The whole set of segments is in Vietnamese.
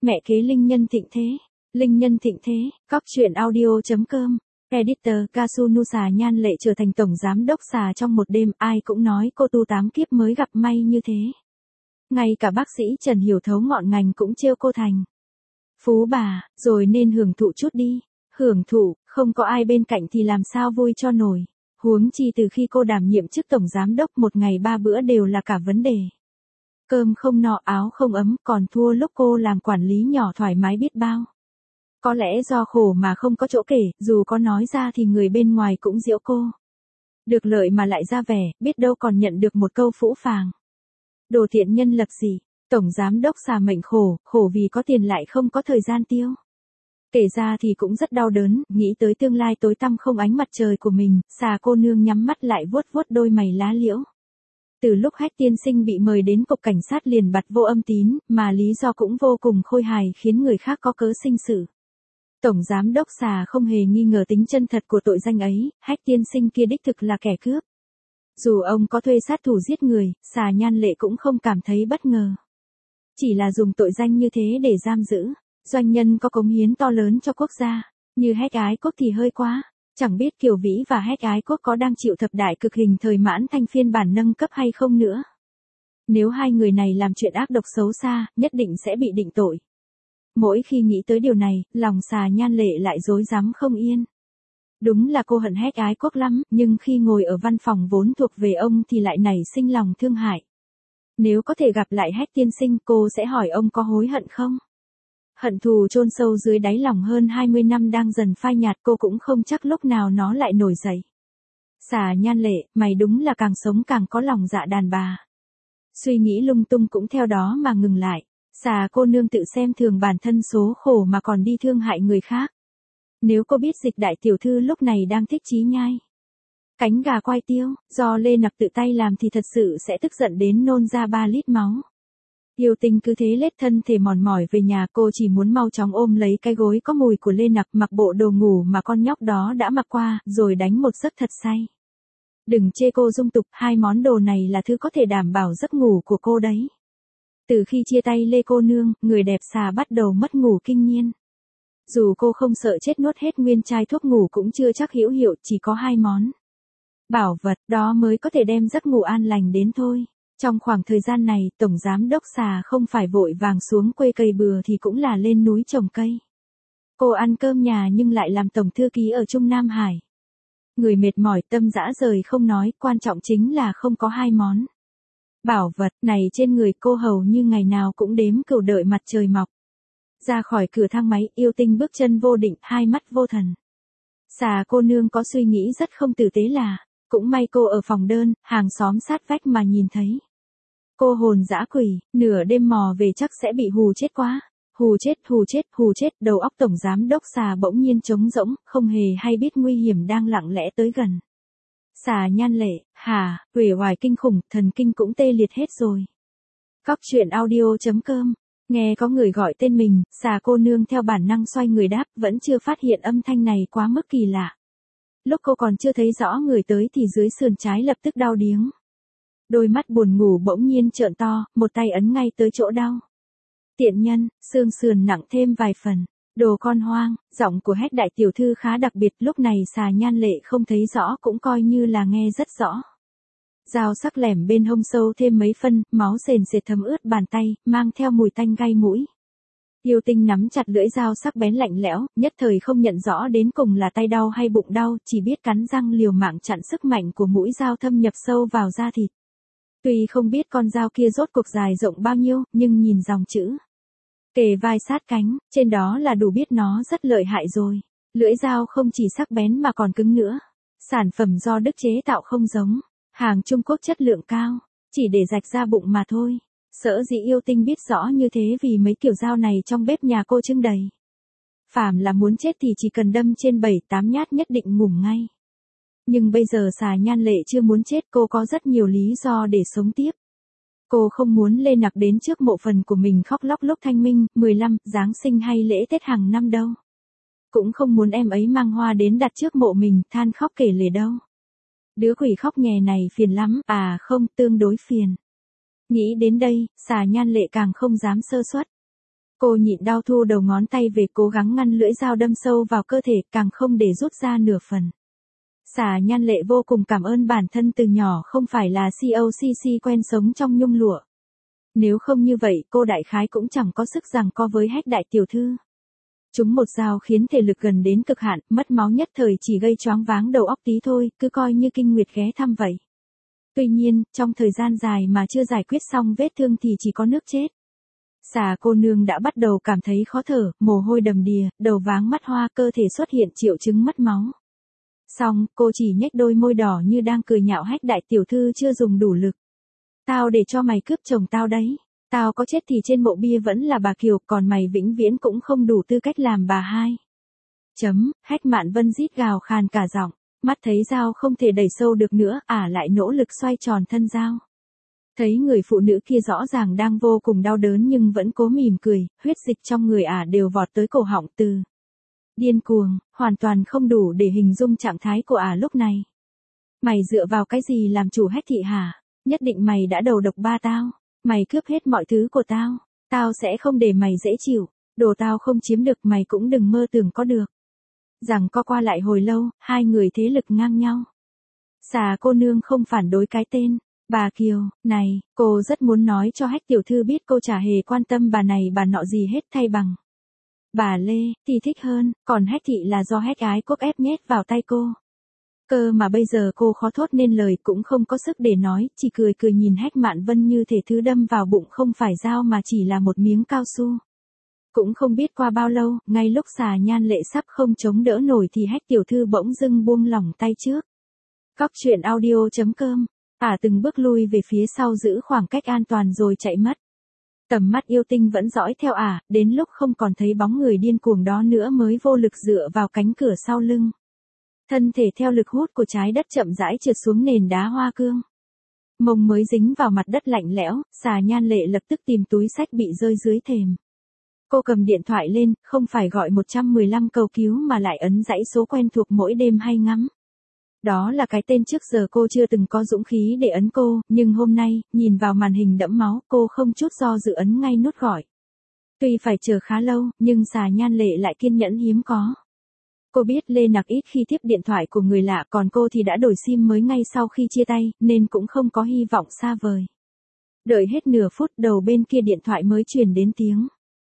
Mẹ kế Linh Nhân thịnh thế. Linh Nhân thịnh thế, cóc truyện audio.com. Editor Kasunusa Nhan Lệ trở thành tổng giám đốc xà trong một đêm, ai cũng nói cô tu 8 kiếp mới gặp may như thế. Ngay cả bác sĩ Trần Hiểu thấu ngọn ngành cũng trêu cô thành phú bà, rồi nên hưởng thụ chút đi. Hưởng thụ, không có ai bên cạnh thì làm sao vui cho nổi. Huống chi từ khi cô đảm nhiệm chức tổng giám đốc, một ngày 3 bữa đều là cả vấn đề. Cơm không no, áo không ấm, còn thua lúc cô làm quản lý nhỏ thoải mái biết bao. Có lẽ do khổ mà không có chỗ kể, dù có nói ra thì người bên ngoài cũng giễu cô. Được lợi mà lại ra vẻ, biết đâu còn nhận được một câu phũ phàng. Đồ thiện nhân lập gì, tổng giám đốc xà mệnh khổ, khổ vì có tiền lại không có thời gian tiêu. Kể ra thì cũng rất đau đớn, nghĩ tới tương lai tối tăm không ánh mặt trời của mình, xà cô nương nhắm mắt lại vuốt vuốt đôi mày lá liễu. Từ lúc Hách tiên sinh bị mời đến cục cảnh sát liền bặt vô âm tín, mà lý do cũng vô cùng khôi hài khiến người khác có cớ sinh sự. Tổng giám đốc xà không hề nghi ngờ tính chân thật của tội danh ấy, Hách tiên sinh kia đích thực là kẻ cướp. Dù ông có thuê sát thủ giết người, xà Nhan Lệ cũng không cảm thấy bất ngờ. Chỉ là dùng tội danh như thế để giam giữ. Doanh nhân có cống hiến to lớn cho quốc gia, như Hách Ái Quốc thì hơi quá. Chẳng biết Kiều Vĩ và Hách Ái Quốc có đang chịu thập đại cực hình thời Mãn Thanh phiên bản nâng cấp hay không nữa. Nếu hai người này làm chuyện ác độc xấu xa, nhất định sẽ bị định tội. Mỗi khi nghĩ tới điều này, lòng xà Nhan Lệ lại rối rắm không yên. Đúng là cô hận Hách Ái Quốc lắm, nhưng khi ngồi ở văn phòng vốn thuộc về ông thì lại nảy sinh lòng thương hại. Nếu có thể gặp lại Hách tiên sinh, cô sẽ hỏi ông có hối hận không? Hận thù chôn sâu dưới đáy lòng hơn 20 năm đang dần phai nhạt, cô cũng không chắc lúc nào nó lại nổi dậy. Xà Nhan Lệ, mày đúng là càng sống càng có lòng dạ đàn bà. Suy nghĩ lung tung cũng theo đó mà ngừng lại. Xà cô nương tự xem thường bản thân số khổ mà còn đi thương hại người khác. Nếu cô biết Dịch đại tiểu thư lúc này đang thích chí nhai cánh gà quay tiêu, do Lê Nặc tự tay làm thì thật sự sẽ tức giận đến nôn ra 3 lít máu. Yêu Tinh cứ thế lết thân thể mòn mỏi về nhà, cô chỉ muốn mau chóng ôm lấy cái gối có mùi của Lê Nặc, mặc bộ đồ ngủ mà con nhóc đó đã mặc qua, rồi đánh một giấc thật say. Đừng chê cô dung tục, 2 món đồ này là thứ có thể đảm bảo giấc ngủ của cô đấy. Từ khi chia tay Lê cô nương, người đẹp xà bắt đầu mất ngủ kinh nhiên. Dù cô không sợ chết nuốt hết nguyên chai thuốc ngủ cũng chưa chắc hữu hiệu, chỉ có 2 món bảo vật đó mới có thể đem giấc ngủ an lành đến thôi. Trong khoảng thời gian này, tổng giám đốc xà không phải vội vàng xuống quê cày bừa thì cũng là lên núi trồng cây. Cô ăn cơm nhà nhưng lại làm tổng thư ký ở Trung Nam Hải. Người mệt mỏi tâm dã rời không nói, quan trọng chính là không có 2 món bảo vật này trên người cô, hầu như ngày nào cũng đếm cừu đợi mặt trời mọc. Ra khỏi cửa thang máy, Yêu Tinh bước chân vô định, hai mắt vô thần. Xà cô nương có suy nghĩ rất không tử tế là, cũng may cô ở phòng đơn, hàng xóm sát vách mà nhìn thấy. Cô hồn dã quỷ, nửa đêm mò về chắc sẽ bị hù chết quá. Hù chết, đầu óc tổng giám đốc xà bỗng nhiên trống rỗng, không hề hay biết nguy hiểm đang lặng lẽ tới gần. Xà Nhan Lệ, uể oải kinh khủng, thần kinh cũng tê liệt hết rồi. Cóc truyện audio.com. Nghe có người gọi tên mình, xà cô nương theo bản năng xoay người đáp, vẫn chưa phát hiện âm thanh này quá mức kỳ lạ. Lúc cô còn chưa thấy rõ người tới thì dưới sườn trái lập tức đau điếng. Đôi mắt buồn ngủ bỗng nhiên trợn to, một tay ấn ngay tới chỗ đau. Tiện nhân, xương sườn nặng thêm vài phần. Đồ con hoang, giọng của Hách đại tiểu thư khá đặc biệt, lúc này xà Nhan Lệ không thấy rõ cũng coi như là nghe rất rõ. Dao sắc lẻm bên hông sâu thêm mấy phân, máu sền sệt thấm ướt bàn tay, mang theo mùi tanh gai mũi. Yêu Tinh nắm chặt lưỡi dao sắc bén lạnh lẽo, nhất thời không nhận rõ đến cùng là tay đau hay bụng đau, chỉ biết cắn răng liều mạng chặn sức mạnh của mũi dao thâm nhập sâu vào da thịt. Tuy không biết con dao kia rốt cuộc dài rộng bao nhiêu, nhưng nhìn dòng chữ kề vai sát cánh, trên đó là đủ biết nó rất lợi hại rồi. Lưỡi dao không chỉ sắc bén mà còn cứng nữa. Sản phẩm do Đức chế tạo không giống hàng Trung Quốc chất lượng cao, chỉ để rạch ra bụng mà thôi. Sở dĩ Yêu Tinh biết rõ như thế vì mấy kiểu dao này trong bếp nhà cô trưng đầy. Phàm là muốn chết thì chỉ cần đâm trên 7-8 nhát nhất định ngủm ngay. Nhưng bây giờ xà Nhan Lệ chưa muốn chết, cô có rất nhiều lý do để sống tiếp. Cô không muốn Lê Nặc đến trước mộ phần của mình khóc lóc lúc thanh minh, 15, Giáng sinh hay lễ Tết hàng năm đâu. Cũng không muốn em ấy mang hoa đến đặt trước mộ mình, than khóc kể lể đâu. Đứa quỷ khóc nhè này phiền lắm, không, tương đối phiền. Nghĩ đến đây, xà Nhan Lệ càng không dám sơ suất. Cô nhịn đau thu đầu ngón tay về cố gắng ngăn lưỡi dao đâm sâu vào cơ thể, càng không để rút ra nửa phần. Xà Nhan Lệ vô cùng cảm ơn bản thân từ nhỏ không phải là COCC quen sống trong nhung lụa. Nếu không như vậy cô đại khái cũng chẳng có sức giằng co với Hách đại tiểu thư. Trúng một dao khiến thể lực gần đến cực hạn, mất máu nhất thời chỉ gây choáng váng đầu óc tí thôi, cứ coi như kinh nguyệt ghé thăm vậy. Tuy nhiên, trong thời gian dài mà chưa giải quyết xong vết thương thì chỉ có nước chết. Xà cô nương đã bắt đầu cảm thấy khó thở, mồ hôi đầm đìa, đầu váng mắt hoa, cơ thể xuất hiện triệu chứng mất máu. Xong, cô chỉ nhếch đôi môi đỏ như đang cười nhạo Hách đại tiểu thư chưa dùng đủ lực. Tao để cho mày cướp chồng tao đấy. Tao có chết thì trên mộ bia vẫn là bà Kiều, còn mày vĩnh viễn cũng không đủ tư cách làm bà hai. Hách Mạn Vân rít gào khàn cả giọng, mắt thấy dao không thể đẩy sâu được nữa, lại nỗ lực xoay tròn thân dao. Thấy người phụ nữ kia rõ ràng đang vô cùng đau đớn nhưng vẫn cố mỉm cười, huyết dịch trong người đều vọt tới cổ họng từ. Điên cuồng, hoàn toàn không đủ để hình dung trạng thái của lúc này. Mày dựa vào cái gì làm chủ Hách thị hả? Nhất định mày đã đầu độc ba tao. Mày cướp hết mọi thứ của tao. Tao sẽ không để mày dễ chịu. Đồ tao không chiếm được mày cũng đừng mơ tưởng có được. Rằng co qua lại hồi lâu, hai người thế lực ngang nhau. Xà cô nương không phản đối cái tên. Bà Kiều, này, cô rất muốn nói cho Hách tiểu thư biết cô chả hề quan tâm bà này bà nọ gì hết, thay bằng bà Lê, thì thích hơn, còn Hách thị là do Hách ái quốc ép nhét vào tay cô. Cơ mà bây giờ cô khó thốt nên lời, cũng không có sức để nói, chỉ cười cười nhìn Hách Mạn Vân như thể thứ đâm vào bụng không phải dao mà chỉ là một miếng cao su. Cũng không biết qua bao lâu, ngay lúc Xà Nhan Lệ sắp không chống đỡ nổi thì Hách tiểu thư bỗng dưng buông lỏng tay trước. Góc truyện audio.com, từng bước lui về phía sau giữ khoảng cách an toàn rồi chạy mất. Tầm mắt yêu tinh vẫn dõi theo đến lúc không còn thấy bóng người điên cuồng đó nữa mới vô lực dựa vào cánh cửa sau lưng. Thân thể theo lực hút của trái đất chậm rãi trượt xuống nền đá hoa cương. Mông mới dính vào mặt đất lạnh lẽo, Xà Nhan Lệ lập tức tìm túi xách bị rơi dưới thềm. Cô cầm điện thoại lên, không phải gọi 115 cầu cứu mà lại ấn dãy số quen thuộc mỗi đêm hay ngắm. Đó là cái tên trước giờ cô chưa từng có dũng khí để ấn cô, nhưng hôm nay, nhìn vào màn hình đẫm máu, cô không chút do dự ấn ngay nút gọi. Tuy phải chờ khá lâu, nhưng Xà Nhan Lệ lại kiên nhẫn hiếm có. Cô biết Lê Nặc ít khi tiếp điện thoại của người lạ, còn cô thì đã đổi sim mới ngay sau khi chia tay, nên cũng không có hy vọng xa vời. Đợi hết nửa phút đầu bên kia điện thoại mới truyền đến tiếng.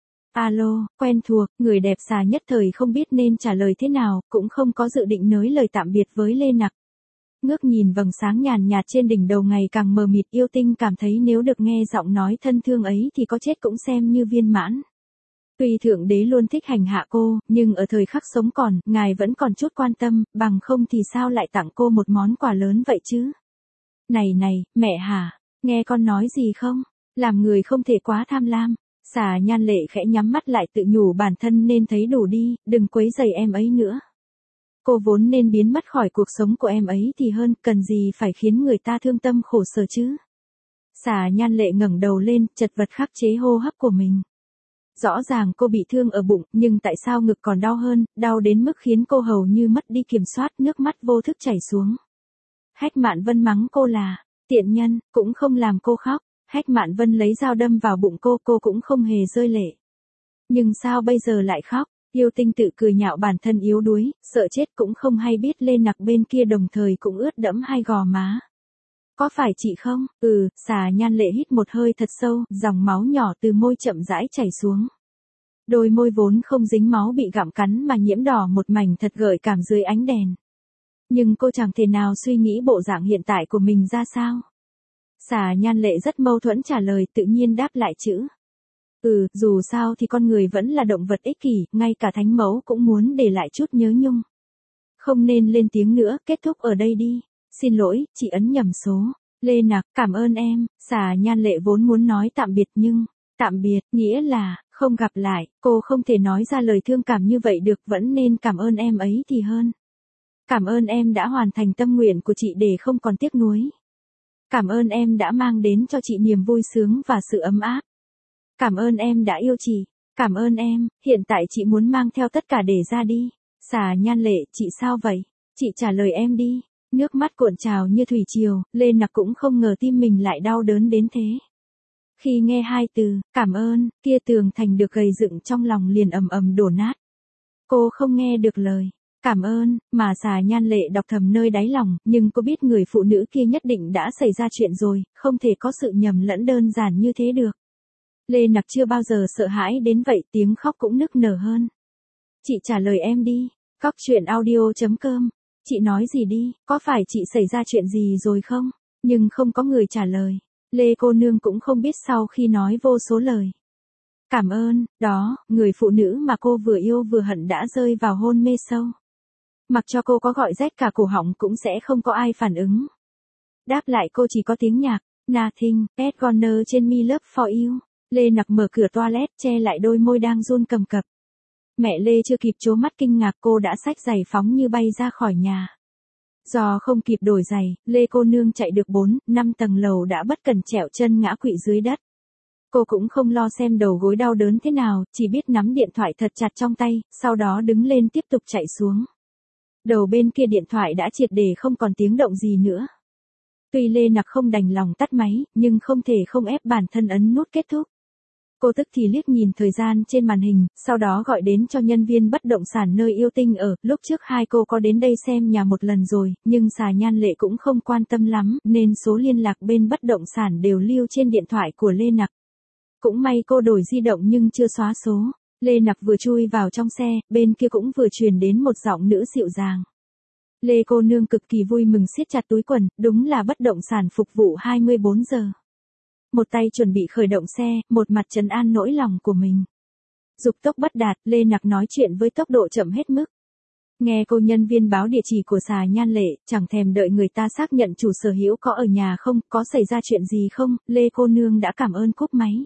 Alo, quen thuộc, người đẹp Xà nhất thời không biết nên trả lời thế nào, cũng không có dự định nối lời tạm biệt với Lê Nặc. Ngước nhìn vầng sáng nhàn nhạt trên đỉnh đầu ngày càng mờ mịt, yêu tinh cảm thấy nếu được nghe giọng nói thân thương ấy thì có chết cũng xem như viên mãn. Tuy Thượng Đế luôn thích hành hạ cô, nhưng ở thời khắc sống còn, ngài vẫn còn chút quan tâm, bằng không thì sao lại tặng cô một món quà lớn vậy chứ? Này, mẹ hả? Nghe con nói gì không? Làm người không thể quá tham lam. Xà Nhan Lệ khẽ nhắm mắt lại tự nhủ bản thân nên thấy đủ đi, đừng quấy rầy em ấy nữa. Cô vốn nên biến mất khỏi cuộc sống của em ấy thì hơn, cần gì phải khiến người ta thương tâm khổ sở chứ? Xà Nhan Lệ ngẩng đầu lên, chật vật khắc chế hô hấp của mình. Rõ ràng cô bị thương ở bụng, nhưng tại sao ngực còn đau hơn, đau đến mức khiến cô hầu như mất đi kiểm soát, nước mắt vô thức chảy xuống. Hách Mạn Vân mắng cô là tiện nhân, cũng không làm cô khóc. Hách Mạn Vân lấy dao đâm vào bụng cô cũng không hề rơi lệ. Nhưng sao bây giờ lại khóc? Yêu tinh tự cười nhạo bản thân yếu đuối, sợ chết cũng không hay biết Lê Nặc bên kia đồng thời cũng ướt đẫm hai gò má. Có phải chị không? Xà Nhan Lệ hít một hơi thật sâu, dòng máu nhỏ từ môi chậm rãi chảy xuống. Đôi môi vốn không dính máu bị gặm cắn mà nhiễm đỏ một mảnh thật gợi cảm dưới ánh đèn. Nhưng cô chẳng thể nào suy nghĩ bộ dạng hiện tại của mình ra sao. Xà Nhan Lệ rất mâu thuẫn trả lời, tự nhiên đáp lại chữ. Dù sao thì con người vẫn là động vật ích kỷ, ngay cả thánh mẫu cũng muốn để lại chút nhớ nhung. Không nên lên tiếng nữa, kết thúc ở đây đi. Xin lỗi, chị ấn nhầm số. Lê Nặc, cảm ơn em. Xà Nhan Lệ vốn muốn nói tạm biệt nhưng, tạm biệt, nghĩa là, không gặp lại, cô không thể nói ra lời thương cảm như vậy được, vẫn nên cảm ơn em ấy thì hơn. Cảm ơn em đã hoàn thành tâm nguyện của chị để không còn tiếc nuối. Cảm ơn em đã mang đến cho chị niềm vui sướng và sự ấm áp. Cảm ơn em đã yêu chị. Cảm ơn em, hiện tại chị muốn mang theo tất cả để ra đi. Xà Nhan Lệ, chị sao vậy? Chị trả lời em đi. Nước mắt cuộn trào như thủy triều, Lê Nặc cũng không ngờ tim mình lại đau đớn đến thế. Khi nghe hai từ, cảm ơn, kia tường thành được gầy dựng trong lòng liền ầm ầm đổ nát. Cô không nghe được lời cảm ơn, mà Xà Nhan Lệ đọc thầm nơi đáy lòng, nhưng cô biết người phụ nữ kia nhất định đã xảy ra chuyện rồi, không thể có sự nhầm lẫn đơn giản như thế được. Lê Nặc chưa bao giờ sợ hãi đến vậy, tiếng khóc cũng nức nở hơn. Chị trả lời em đi, Cóc Truyện Audio.com. Chị nói gì đi, có phải chị xảy ra chuyện gì rồi không? Nhưng không có người trả lời. Lê cô nương cũng không biết sau khi nói vô số lời cảm ơn, đó, người phụ nữ mà cô vừa yêu vừa hận đã rơi vào hôn mê sâu. Mặc cho cô có gọi rét cả cổ họng cũng sẽ không có ai phản ứng. Đáp lại cô chỉ có tiếng nhạc, Nothing, Ed Warner trên Me Love For You. Lê Nặc mở cửa toilet che lại đôi môi đang run cầm cập. Mẹ Lê chưa kịp trố mắt kinh ngạc cô đã xách giày phóng như bay ra khỏi nhà. Do không kịp đổi giày, Lê cô nương chạy được 4-5 tầng lầu đã bất cẩn trẹo chân ngã quỵ dưới đất. Cô cũng không lo xem đầu gối đau đớn thế nào, chỉ biết nắm điện thoại thật chặt trong tay, sau đó đứng lên tiếp tục chạy xuống. Đầu bên kia điện thoại đã triệt để không còn tiếng động gì nữa. Tuy Lê Nặc không đành lòng tắt máy, nhưng không thể không ép bản thân ấn nút kết thúc. Cô tức thì liếc nhìn thời gian trên màn hình, sau đó gọi đến cho nhân viên bất động sản nơi yêu tinh ở. Lúc trước hai cô có đến đây xem nhà một lần rồi, nhưng Xà Nhan Lệ cũng không quan tâm lắm, nên số liên lạc bên bất động sản đều lưu trên điện thoại của Lê Nặc. Cũng may cô đổi di động nhưng chưa xóa số. Lê Nặc vừa chui vào trong xe, bên kia cũng vừa truyền đến một giọng nữ dịu dàng. Lê cô nương cực kỳ vui mừng siết chặt túi quần, đúng là bất động sản phục vụ 24 giờ. Một tay chuẩn bị khởi động xe, một mặt trấn an nỗi lòng của mình. Dục tốc bất đạt, Lê Nặc nói chuyện với tốc độ chậm hết mức. Nghe cô nhân viên báo địa chỉ của Xà Nhan Lệ, chẳng thèm đợi người ta xác nhận chủ sở hữu có ở nhà không, có xảy ra chuyện gì không, Lê cô nương đã cảm ơn cúp máy.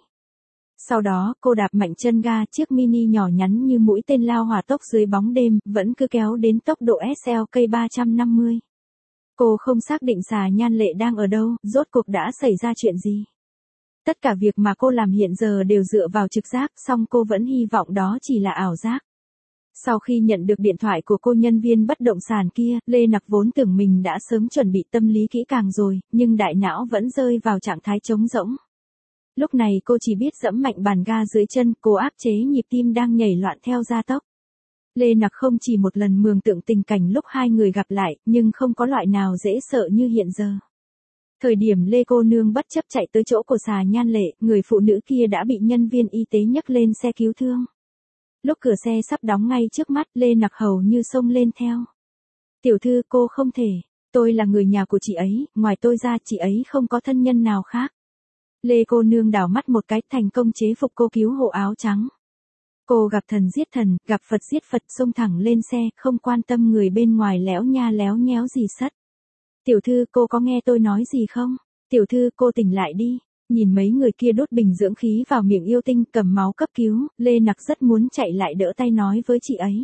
Sau đó, cô đạp mạnh chân ga, chiếc mini nhỏ nhắn như mũi tên lao hỏa tốc dưới bóng đêm, vẫn cứ kéo đến tốc độ SLK 350. Cô không xác định Xà Nhan Lệ đang ở đâu, rốt cuộc đã xảy ra chuyện gì. Tất cả việc mà cô làm hiện giờ đều dựa vào trực giác, song cô vẫn hy vọng đó chỉ là ảo giác. Sau khi nhận được điện thoại của cô nhân viên bất động sản kia, Lê Nặc vốn tưởng mình đã sớm chuẩn bị tâm lý kỹ càng rồi, nhưng đại não vẫn rơi vào trạng thái trống rỗng. Lúc này cô chỉ biết dẫm mạnh bàn ga dưới chân, cô áp chế nhịp tim đang nhảy loạn theo gia tốc. Lê Nặc không chỉ một lần mường tượng tình cảnh lúc hai người gặp lại, nhưng không có loại nào dễ sợ như hiện giờ. Thời điểm Lê cô nương bất chấp chạy tới chỗ của Xà Nhan Lệ, người phụ nữ kia đã bị nhân viên y tế nhấc lên xe cứu thương. Lúc cửa xe sắp đóng ngay trước mắt, Lê Nặc hầu như xông lên theo. Tiểu thư, cô không thể, tôi là người nhà của chị ấy, ngoài tôi ra chị ấy không có thân nhân nào khác. Lê cô nương đảo mắt một cái, thành công chế phục cô cứu hộ áo trắng. Cô gặp thần giết thần, gặp Phật giết Phật, xông thẳng lên xe, không quan tâm người bên ngoài léo nha léo nhéo gì sất. Tiểu thư, cô có nghe tôi nói gì không? Tiểu thư, cô tỉnh lại đi. Nhìn mấy người kia đốt bình dưỡng khí vào miệng yêu tinh, cầm máu cấp cứu, Lê Nặc rất muốn chạy lại đỡ tay nói với chị ấy.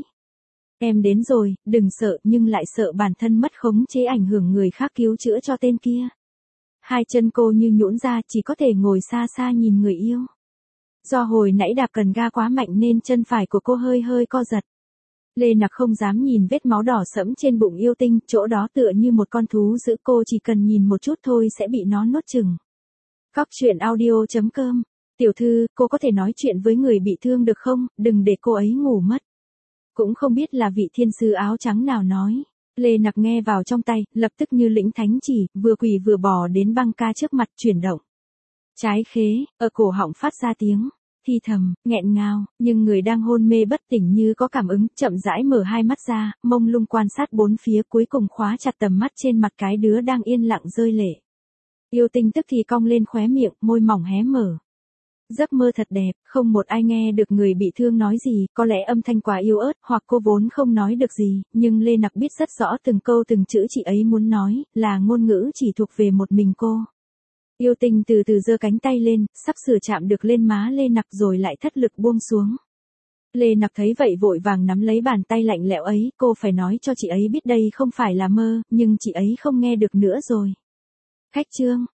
Em đến rồi, đừng sợ, nhưng lại sợ bản thân mất khống chế ảnh hưởng người khác cứu chữa cho tên kia. Hai chân cô như nhũn ra, chỉ có thể ngồi xa xa nhìn người yêu. Do hồi nãy đạp cần ga quá mạnh nên chân phải của cô hơi hơi co giật. Lê Nặc không dám nhìn vết máu đỏ sẫm trên bụng yêu tinh, chỗ đó tựa như một con thú dữ, cô chỉ cần nhìn một chút thôi sẽ bị nó nuốt chửng. Cóc Truyện Audio.com. Tiểu thư, cô có thể nói chuyện với người bị thương được không, đừng để cô ấy ngủ mất. Cũng không biết là vị thiên sư áo trắng nào nói. Lê Nặc nghe vào trong tay, lập tức như lĩnh thánh chỉ, vừa quỳ vừa bò đến băng ca trước mặt chuyển động. Trái khế, ở cổ họng phát ra tiếng thi thầm, nghẹn ngào, nhưng người đang hôn mê bất tỉnh như có cảm ứng, chậm rãi mở hai mắt ra, mông lung quan sát bốn phía, cuối cùng khóa chặt tầm mắt trên mặt cái đứa đang yên lặng rơi lệ. Yêu tinh tức thì cong lên khóe miệng, môi mỏng hé mở. Giấc mơ thật đẹp, không một ai nghe được người bị thương nói gì, có lẽ âm thanh quá yếu ớt, hoặc cô vốn không nói được gì, nhưng Lê Nặc biết rất rõ từng câu từng chữ chị ấy muốn nói, là ngôn ngữ chỉ thuộc về một mình cô. Yêu tinh từ từ giơ cánh tay lên, sắp sửa chạm được lên má Lê Nặc rồi lại thất lực buông xuống. Lê Nặc thấy vậy vội vàng nắm lấy bàn tay lạnh lẽo ấy, cô phải nói cho chị ấy biết đây không phải là mơ, nhưng chị ấy không nghe được nữa rồi. Khách trương,